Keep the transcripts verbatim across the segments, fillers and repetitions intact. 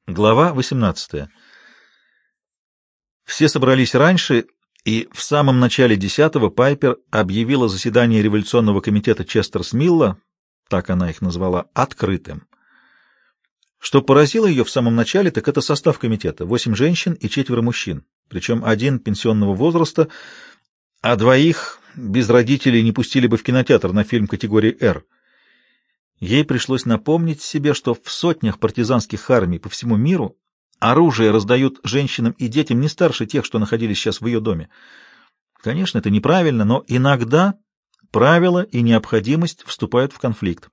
Глава восемнадцатая. Все собрались раньше, и в самом начале десятого Пайпер объявила заседание революционного комитета Честерс-Милла, так она их назвала, открытым. Что поразило ее в самом начале, так это состав комитета — восемь женщин и четверо мужчин, причем один пенсионного возраста, а двоих без родителей не пустили бы в кинотеатр на фильм категории «Р». Ей пришлось напомнить себе, что в сотнях партизанских армий по всему миру оружие раздают женщинам и детям не старше тех, что находились сейчас в ее доме. Конечно, это неправильно, но иногда правила и необходимость вступают в конфликт.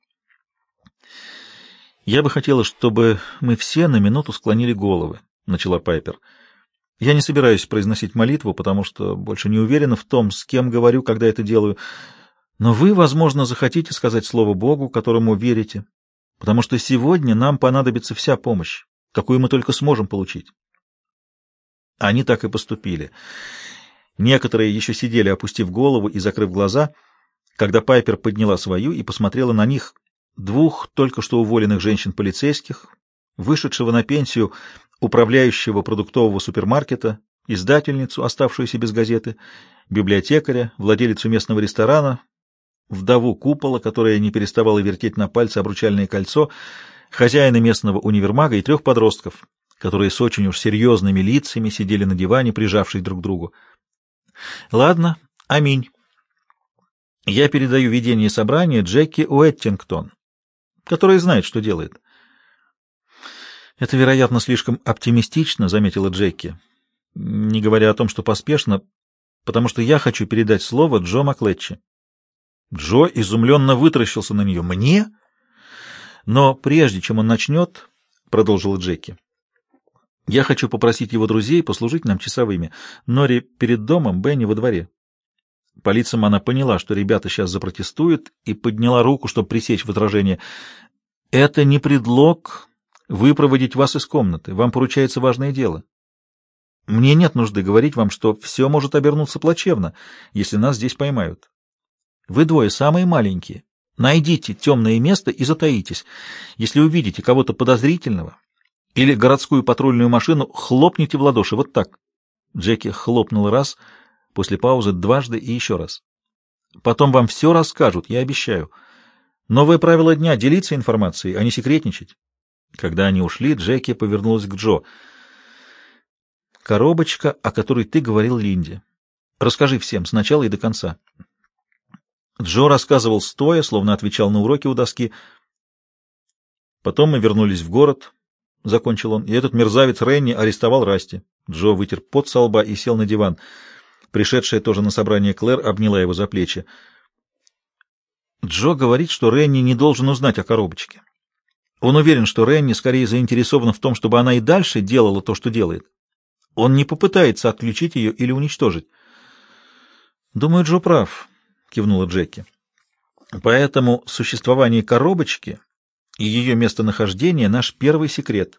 «Я бы хотела, чтобы мы все на минуту склонили головы», — начала Пайпер. «Я не собираюсь произносить молитву, потому что больше не уверена в том, с кем говорю, когда это делаю. Но вы, возможно, захотите сказать слово Богу, которому верите, потому что сегодня нам понадобится вся помощь, какую мы только сможем получить». Они так и поступили. Некоторые еще сидели, опустив голову и закрыв глаза, когда Пайпер подняла свою и посмотрела на них, двух только что уволенных женщин-полицейских, вышедшего на пенсию управляющего продуктового супермаркета, издательницу, оставшуюся без газеты, библиотекаря, владелицу местного ресторана, вдову купола, которая не переставала вертеть на пальце обручальное кольцо, хозяина местного универмага и трех подростков, которые с очень уж серьезными лицами сидели на диване, прижавшись друг к другу. Ладно, аминь. Я передаю ведение собрания Джеки Уэттингтон, которая знает, что делает. Это, вероятно, слишком оптимистично, заметила Джеки, не говоря о том, что поспешно, потому что я хочу передать слово Джо Маклетчи. Джо изумленно вытаращился на нее. «Мне?» «Но прежде чем он начнет, — продолжила Джеки, — я хочу попросить его друзей послужить нам часовыми. Нори перед домом, Бенни во дворе». По лицам она поняла, что ребята сейчас запротестуют, и подняла руку, чтобы пресечь возражение. «Это не предлог выпроводить вас из комнаты. Вам поручается важное дело. Мне нет нужды говорить вам, что все может обернуться плачевно, если нас здесь поймают. Вы двое самые маленькие. Найдите темное место и затаитесь. Если увидите кого-то подозрительного или городскую патрульную машину, хлопните в ладоши. Вот так». Джеки хлопнула раз, после паузы дважды и еще раз. «Потом вам все расскажут, я обещаю. Новое правило дня — делиться информацией, а не секретничать». Когда они ушли, Джеки повернулась к Джо. «Коробочка, о которой ты говорил Линде. Расскажи всем, с начала и до конца». Джо рассказывал стоя, словно отвечал на уроки у доски. «Потом мы вернулись в город», — закончил он, — «и этот мерзавец Ренни арестовал Расти». Джо вытер пот со лба и сел на диван. Пришедшая тоже на собрание Клэр обняла его за плечи. Джо говорит, что Ренни не должен узнать о коробочке. Он уверен, что Ренни скорее заинтересована в том, чтобы она и дальше делала то, что делает. Он не попытается отключить ее или уничтожить. «Думаю, Джо прав», — кивнула Джеки. «Поэтому существование коробочки и ее местонахождение — наш первый секрет».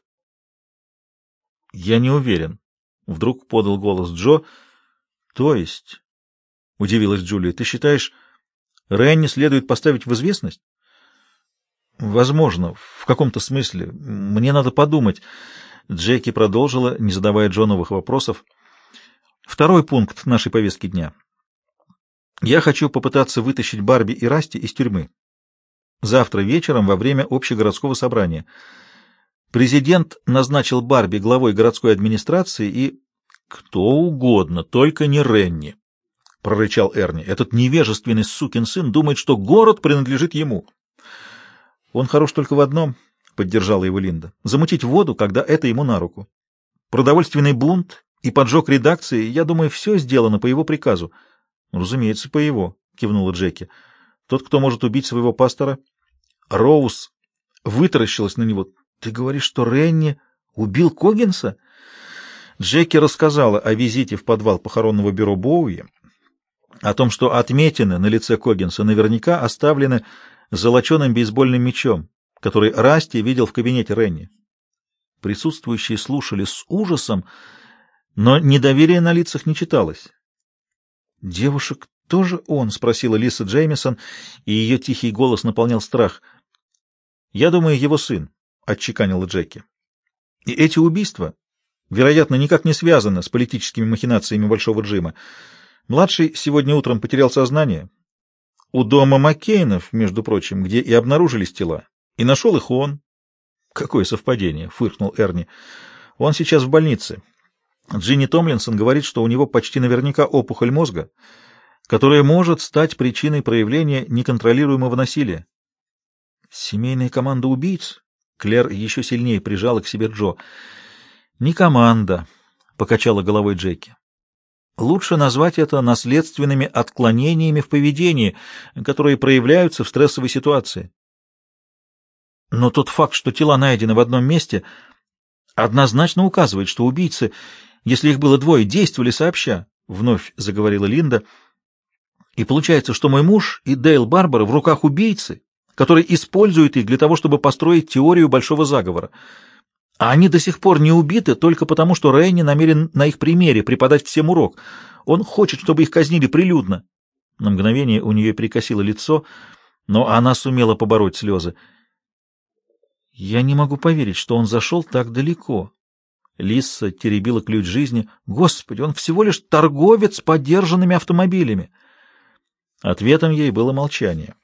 «Я не уверен», — вдруг подал голос Джо. «То есть?» — удивилась Джулия. «Ты считаешь, Ренни следует поставить в известность?» «Возможно, в каком-то смысле. Мне надо подумать». Джеки продолжила, не задавая Джо новых вопросов. «Второй пункт нашей повестки дня. Я хочу попытаться вытащить Барби и Расти из тюрьмы. Завтра вечером во время общегородского собрания. Президент назначил Барби главой городской администрации и...» «Кто угодно, только не Ренни», — прорычал Эрни. «Этот невежественный сукин сын думает, что город принадлежит ему». «Он хорош только в одном», — поддержала его Линда, — «замутить воду, когда это ему на руку. Продовольственный бунт и поджог редакции, я думаю, все сделано по его приказу». «Разумеется, по его», — кивнула Джеки. «Тот, кто может убить своего пастора». Роуз вытаращилась на него. «Ты говоришь, что Ренни убил Коггинса?» Джеки рассказала о визите в подвал похоронного бюро Боуи, о том, что отметины на лице Коггинса наверняка оставлены золоченым бейсбольным мячом, который Расти видел в кабинете Ренни. Присутствующие слушали с ужасом, но недоверия на лицах не читалось. «Девушек тоже он?» — спросила Лиса Джеймисон, и ее тихий голос наполнял страх. «Я думаю, его сын», — отчеканила Джеки. И эти убийства, вероятно, никак не связаны с политическими махинациями Большого Джима. Младший сегодня утром потерял сознание. У дома Маккейнов, между прочим, где и обнаружились тела, и нашел их он. Какое совпадение, фыркнул Эрни. Он сейчас в больнице. Джинни Томлинсон говорит, что у него почти наверняка опухоль мозга, которая может стать причиной проявления неконтролируемого насилия. Семейная команда убийц? Клэр еще сильнее прижала к себе Джо. Не команда, покачала головой Джеки. Лучше назвать это наследственными отклонениями в поведении, которые проявляются в стрессовой ситуации. Но тот факт, что тела найдены в одном месте, однозначно указывает, что убийцы, если их было двое, действовали сообща, — вновь заговорила Линда. И получается, что мой муж и Дейл Барбара в руках убийцы, который использует их для того, чтобы построить теорию большого заговора. А они до сих пор не убиты только потому, что Рейни намерен на их примере преподать всем урок. Он хочет, чтобы их казнили прилюдно. На мгновение у нее перекосило лицо, но она сумела побороть слезы. Я не могу поверить, что он зашел так далеко. Лисса теребила ключ жизни. Господи, он всего лишь торговец подержанными автомобилями. Ответом ей было молчание.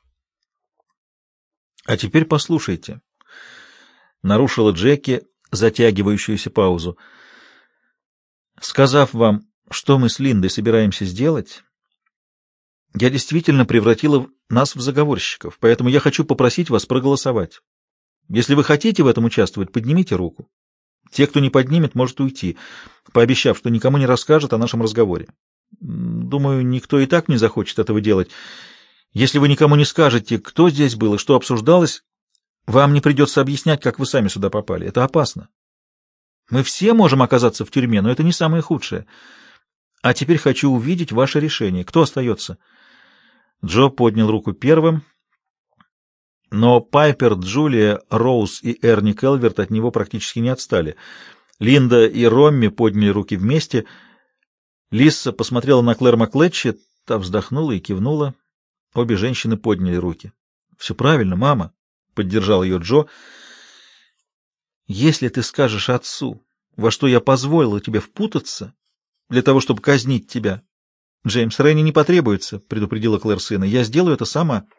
А теперь послушайте. Нарушила Джеки затягивающуюся паузу. Сказав вам, что мы с Линдой собираемся сделать, я действительно превратила нас в заговорщиков, поэтому я хочу попросить вас проголосовать. Если вы хотите в этом участвовать, поднимите руку. Те, кто не поднимет, может уйти, пообещав, что никому не расскажет о нашем разговоре. Думаю, никто и так не захочет этого делать. Если вы никому не скажете, кто здесь был и что обсуждалось, вам не придется объяснять, как вы сами сюда попали. Это опасно. Мы все можем оказаться в тюрьме, но это не самое худшее. А теперь хочу увидеть ваше решение. Кто остается? Джо поднял руку первым, но Пайпер, Джулия, Роуз и Эрни Келверт от него практически не отстали. Линда и Ромми подняли руки вместе. Лисса посмотрела на Клэр Маклетчи, та вздохнула и кивнула. Обе женщины подняли руки. — Все правильно, мама, — поддержал ее Джо. — Если ты скажешь отцу, во что я позволила тебе впутаться, для того, чтобы казнить тебя, Джеймс Рейни не потребуется, — предупредила Клэр сына. — Я сделаю это сама. —